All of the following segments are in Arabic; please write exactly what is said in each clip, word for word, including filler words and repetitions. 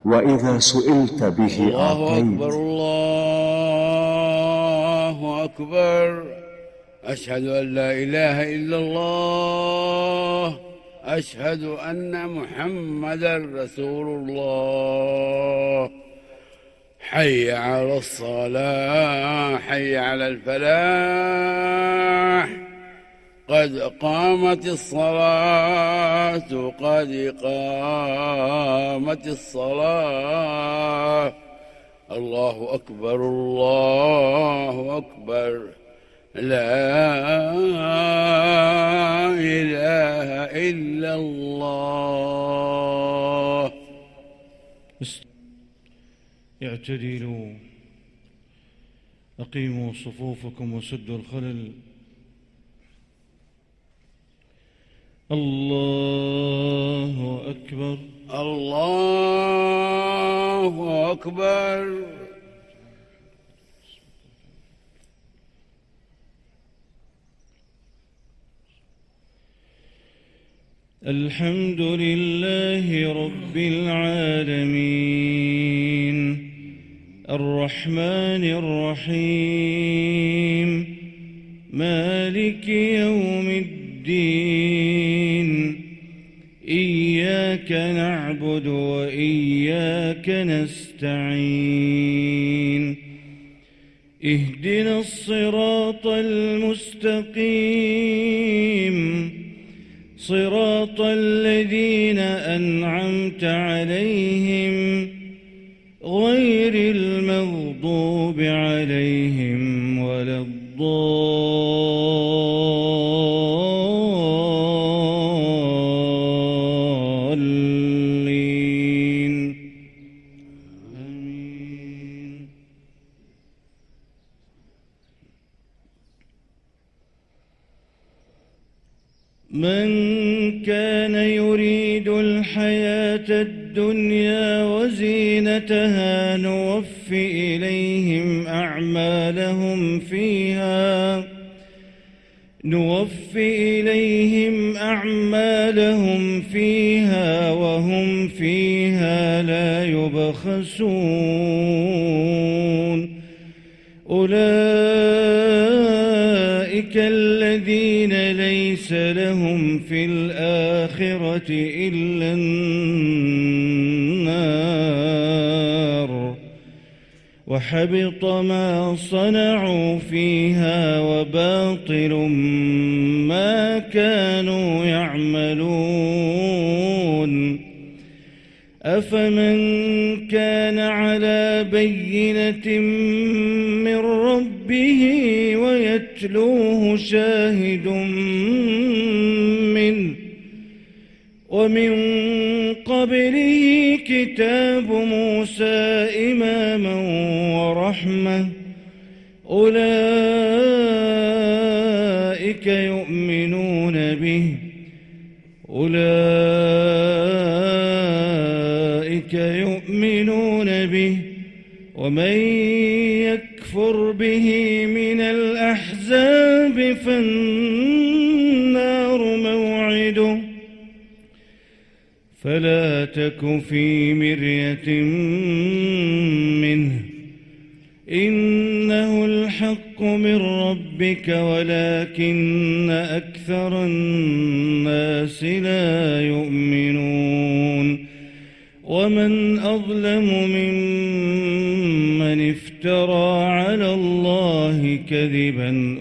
وإذا سئلت به أعطيت. الله أكبر الله أكبر. أشهد أن لا إله إلا الله. أشهد أن محمدًا رسول الله. حي على الصلاة، حي على الفلاح، قد قامت الصلاة، قد قامت الصلاة. الله أكبر الله أكبر. لا إله إلا الله. اعتدلوا، أقيموا صفوفكم وسدوا الخلل. الله أكبر الله أكبر. الحمد لله رب العالمين الرحمن الرحيم مالك يوم الدين. إياك نعبد وإياك نستعين. اهدنا الصراط المستقيم، صراط الذين أنعمت عليهم غير المغضوب عليهم ولا الضالين. آمين. من كان يريد الحياة الدنيا وزينتها نوف إليهم أعمالهم فيها نوف إليهم أعمالهم فيها وهم فيها لا يبخسون. أولئك الذين ليس لهم في الآخرة إلا النار، وحبط ما صنعوا فيها وباطل ما كانوا يعملون. أفمن كان على بينة من ربه ويتلوه شاهد منه ومن قبله كتاب موسى إماما ورحمة، أولئك يؤمنون به أولئك يؤمنون به ومن يكفر به من الأحزاب فالنار موعده. فلا تك في مرية منه، إنه الحق من ربك ولكن أكثر الناس لا يؤمنون. ومن أظلم ممن افترى على الله كذبا،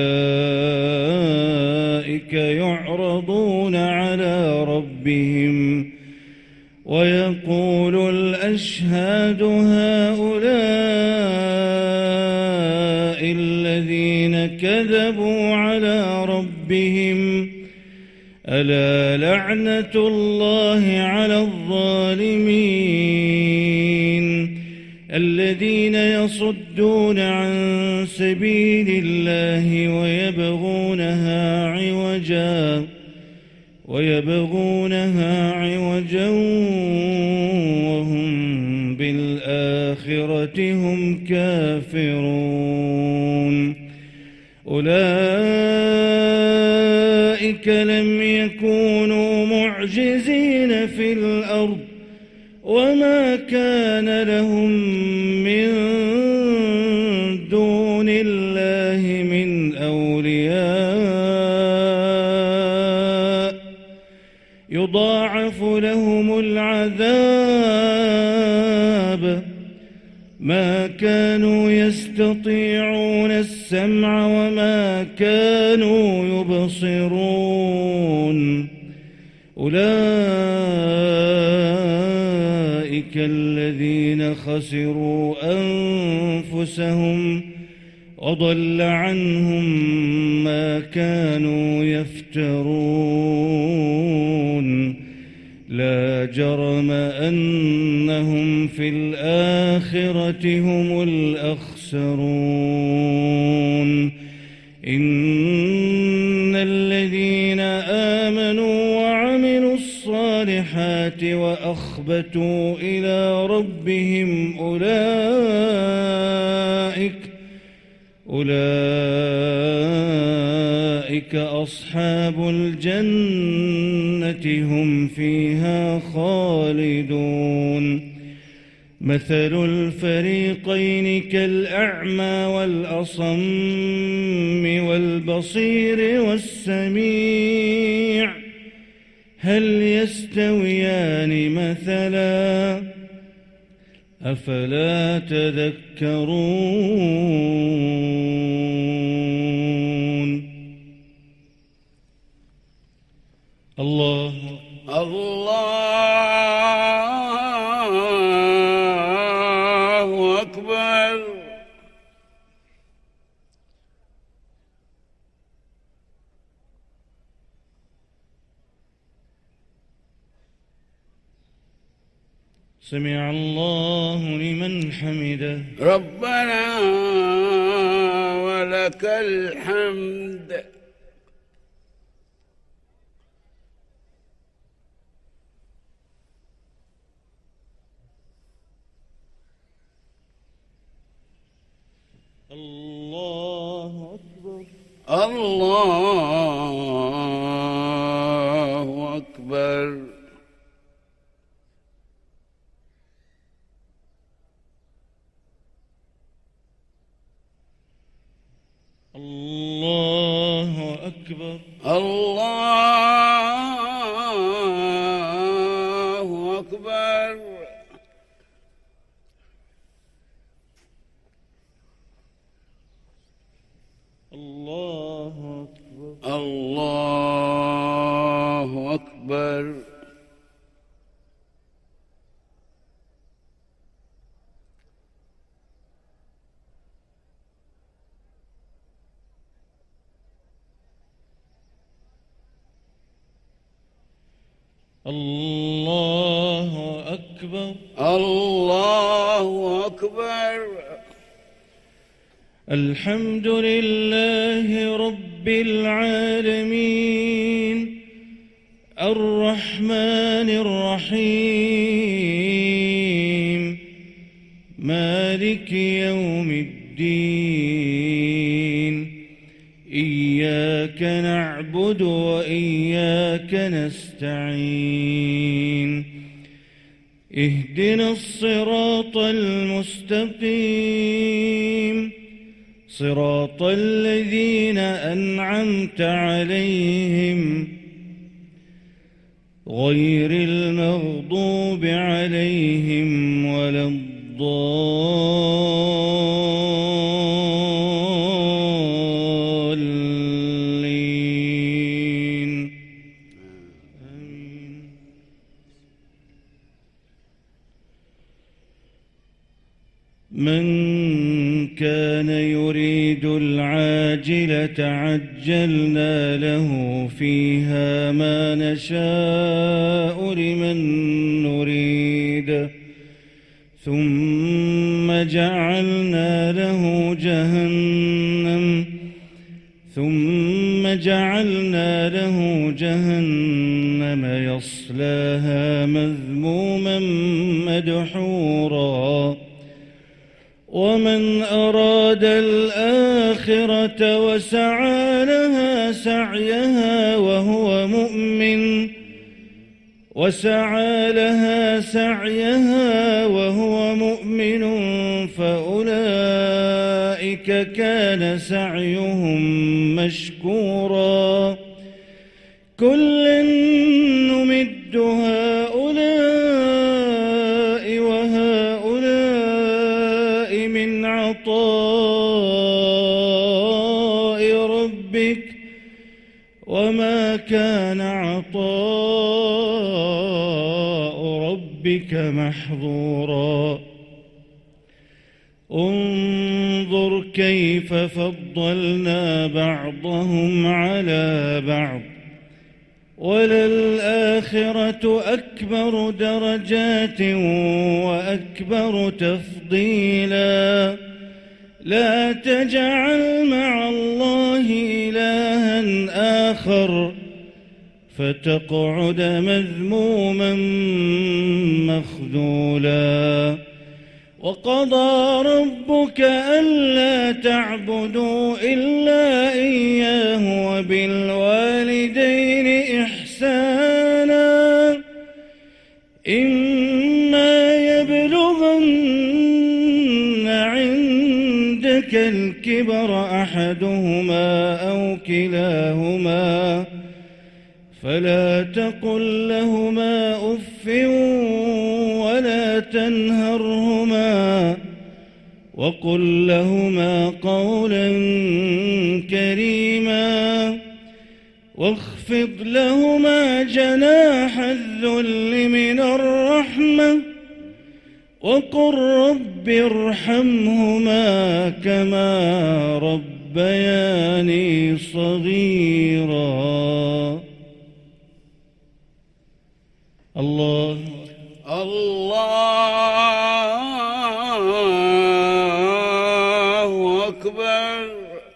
أولئك يعرضون على ربهم ويقول الأشهاد هؤلاء الذين كذبوا على ربهم، ألا لعنة الله على الظالمين الذين يصدون عن سبيل الله ويبغونها عوجا ويبغونها عوجا وهم بالآخرة هم كافرون. أولئك لم يكونوا معجزين في الأرض وما كان لهم من دون الله من أولياء يضاعف لهم العذاب ما كانوا يستطيعون السمع وما كانوا يبصرون أولئك الذين خسروا أنفسهم وضل عنهم ما كانوا يفترون لا جرم أنهم في الآخرة هم الأخسرون إن الذين آمنوا وعملوا الصالحات وأخبتوا إلى ربهم أولئك أولئك أصحاب الجنة هم فيها خالدون مثل الفريقين كالأعمى والأصم والبصير والسميع هل يستويان مثلا أفلا تذكرون الله الله أكبر. سمع الله لمن حمده ربنا ولك الحمد. الله أكبر. الله أكبر. الله أكبر. الله أكبر. الله أكبر. الله أكبر. الله أكبر. الله أكبر. الحمد لله رب العالمين الرحمن الرحيم مالك يوم الدين إياك نعبد وإياك نستعين اهدنا الصراط المستقيم صراط الذين أنعمت عليهم غير المغضوب عليهم ولا الضالين آمين. من كان يريد العاجلة عجلنا له فيها ما نشاء لمن نريد ثم جعلنا له جهنم ثم جعلنا له جهنم يصلاها مذموما مدحورا ومن أراد الآخرة وسعى لها سعيها وهو مؤمن وسعى لها سعيها وهو مؤمن فأولئك كان سعيهم مشكورا كلا نمد هؤلاء وهؤلاء من عطاء ربك وما كان عطاء ربك محظورا انظر كيف فضلنا بعضهم على بعض وللآخرة أكبر درجات وأكبر تفضيلا لا تجعل مع الله إلها آخر فتقعد مذموما مخذولا وقضى ربك ألا تعبدوا إلا إياه وبالوالدين إحسانا إما يبلغن عندك الكبر أحدهما أو كلاهما فلا تقل لهما أف ولا تنهرهما وقل لهما قولا كريما واخفض لهما جناح الذل من الرحمة وقل رب ارحمهما كما ربياني صغيرا. الله الله أكبر.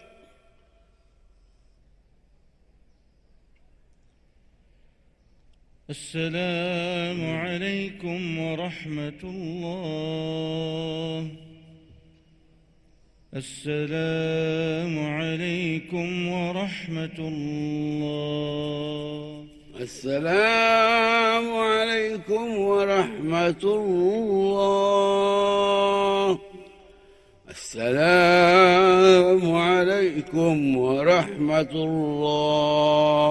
السلام عليكم ورحمة الله. السلام عليكم ورحمة الله. السلام عليكم ورحمة الله. السلام عليكم ورحمة الله.